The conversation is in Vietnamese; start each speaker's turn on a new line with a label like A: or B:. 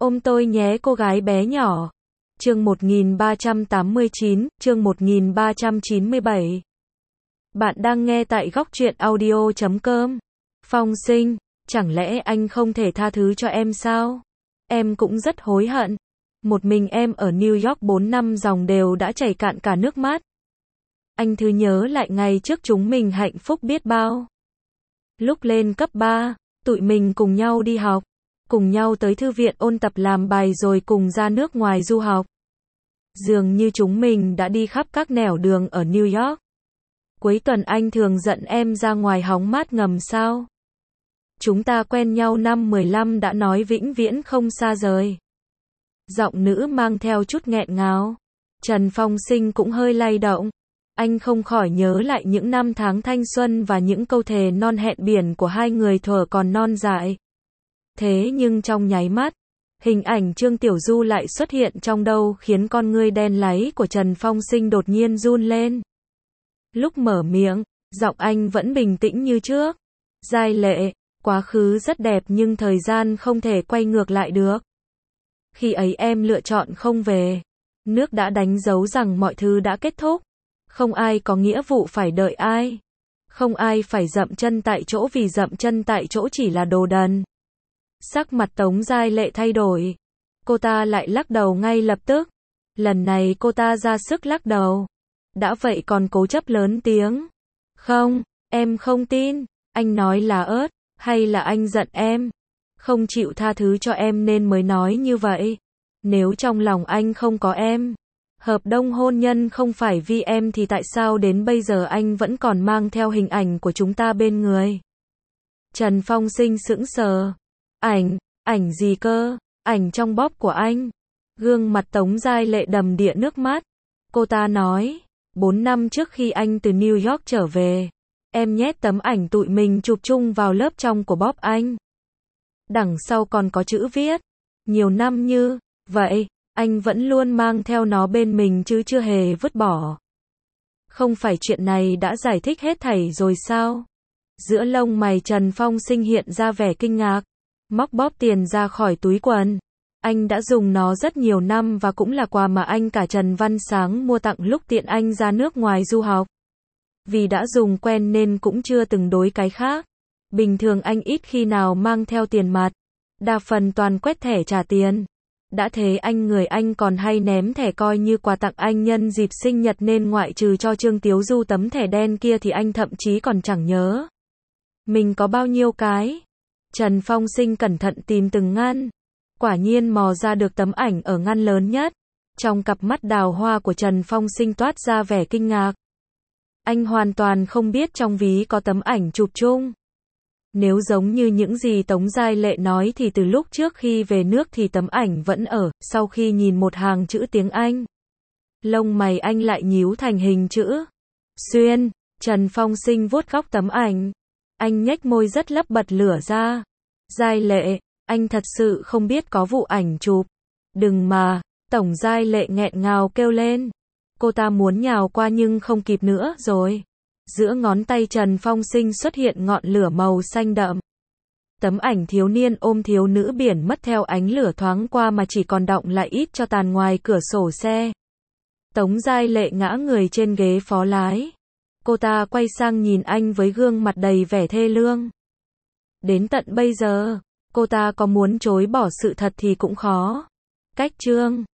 A: Ôm tôi nhé cô gái bé nhỏ. Chương 1389, chương 1397. Bạn đang nghe tại góc truyện audio.com. Phong Sinh, chẳng lẽ anh không thể tha thứ cho em sao? Em cũng rất hối hận. Một mình em ở New York 4 năm dòng đều đã chảy cạn cả nước mắt. Anh cứ nhớ lại ngày trước chúng mình hạnh phúc biết bao. Lúc lên cấp 3, tụi mình cùng nhau đi học, cùng nhau tới thư viện ôn tập làm bài rồi cùng ra nước ngoài du học. Dường như chúng mình đã đi khắp các nẻo đường ở New York. Cuối tuần anh thường dẫn em ra ngoài hóng mát ngầm sao? Chúng ta quen nhau năm 15 đã nói vĩnh viễn không xa rời. Giọng nữ mang theo chút nghẹn ngào. Trần Phong Sinh cũng hơi lay động. Anh không khỏi nhớ lại những năm tháng thanh xuân và những câu thề non hẹn biển của hai người thuở còn non dại. Thế nhưng trong nháy mắt, hình ảnh Trương Tiểu Du lại xuất hiện trong đầu khiến con ngươi đen láy của Trần Phong Sinh đột nhiên run lên. Lúc mở miệng, giọng anh vẫn bình tĩnh như trước. Giai Lệ, quá khứ rất đẹp nhưng thời gian không thể quay ngược lại được. Khi ấy em lựa chọn không về. Nước đã đánh dấu rằng mọi thứ đã kết thúc. Không ai có nghĩa vụ phải đợi ai. Không ai phải dậm chân tại chỗ vì dậm chân tại chỗ chỉ là đồ đần. Sắc mặt Tống Giai Lệ thay đổi. Cô ta lại lắc đầu ngay lập tức. Lần này cô ta ra sức lắc đầu. Đã vậy còn cố chấp lớn tiếng. Không, em không tin. Anh nói là ớt, hay là anh giận em? Không chịu tha thứ cho em nên mới nói như vậy. Nếu trong lòng anh không có em, hợp đồng hôn nhân không phải vì em thì tại sao đến bây giờ anh vẫn còn mang theo hình ảnh của chúng ta bên người? Trần Phong Sinh sững sờ. Ảnh gì cơ? Ảnh trong bóp của anh. Gương mặt Tống Giai Lệ đầm đìa nước mắt. Cô ta nói, 4 năm trước khi anh từ New York trở về, em nhét tấm ảnh tụi mình chụp chung vào lớp trong của bóp anh. Đằng sau còn có chữ viết. Nhiều năm như vậy, anh vẫn luôn mang theo nó bên mình chứ chưa hề vứt bỏ. Không phải chuyện này đã giải thích hết thảy rồi sao? Giữa lông mày Trần Phong Sinh hiện ra vẻ kinh ngạc. Móc bóp tiền ra khỏi túi quần. Anh đã dùng nó rất nhiều năm và cũng là quà mà anh cả Trần Văn Sáng mua tặng lúc tiện anh ra nước ngoài du học. Vì đã dùng quen nên cũng chưa từng đối cái khác. Bình thường anh ít khi nào mang theo tiền mặt. Đa phần toàn quét thẻ trả tiền. Đã thế người anh còn hay ném thẻ coi như quà tặng anh nhân dịp sinh nhật nên ngoại trừ cho Trương Tiếu Du tấm thẻ đen kia thì anh thậm chí còn chẳng nhớ mình có bao nhiêu cái. Trần Phong Sinh cẩn thận tìm từng ngăn. Quả nhiên mò ra được tấm ảnh ở ngăn lớn nhất. Trong cặp mắt đào hoa của Trần Phong Sinh toát ra vẻ kinh ngạc. Anh hoàn toàn không biết trong ví có tấm ảnh chụp chung. Nếu giống như những gì Tống Giai Lệ nói thì từ lúc trước khi về nước thì tấm ảnh vẫn ở, sau khi nhìn một hàng chữ tiếng Anh. Lông mày anh lại nhíu thành hình chữ Xuyên. Trần Phong Sinh vuốt góc tấm ảnh. Anh nhếch môi rất lấp bật lửa ra. Giai Lệ, anh thật sự không biết có vụ ảnh chụp. Đừng mà, Tổng Giai Lệ nghẹn ngào kêu lên. Cô ta muốn nhào qua nhưng không kịp nữa rồi. Giữa ngón tay Trần Phong Sinh xuất hiện ngọn lửa màu xanh đậm. Tấm ảnh thiếu niên ôm thiếu nữ biển mất theo ánh lửa thoáng qua mà chỉ còn đọng lại ít cho tàn ngoài cửa sổ xe. Tống Giai Lệ ngã người trên ghế phó lái. Cô ta quay sang nhìn anh với gương mặt đầy vẻ thê lương. Đến tận bây giờ, cô ta có muốn chối bỏ sự thật thì cũng khó. Cách chương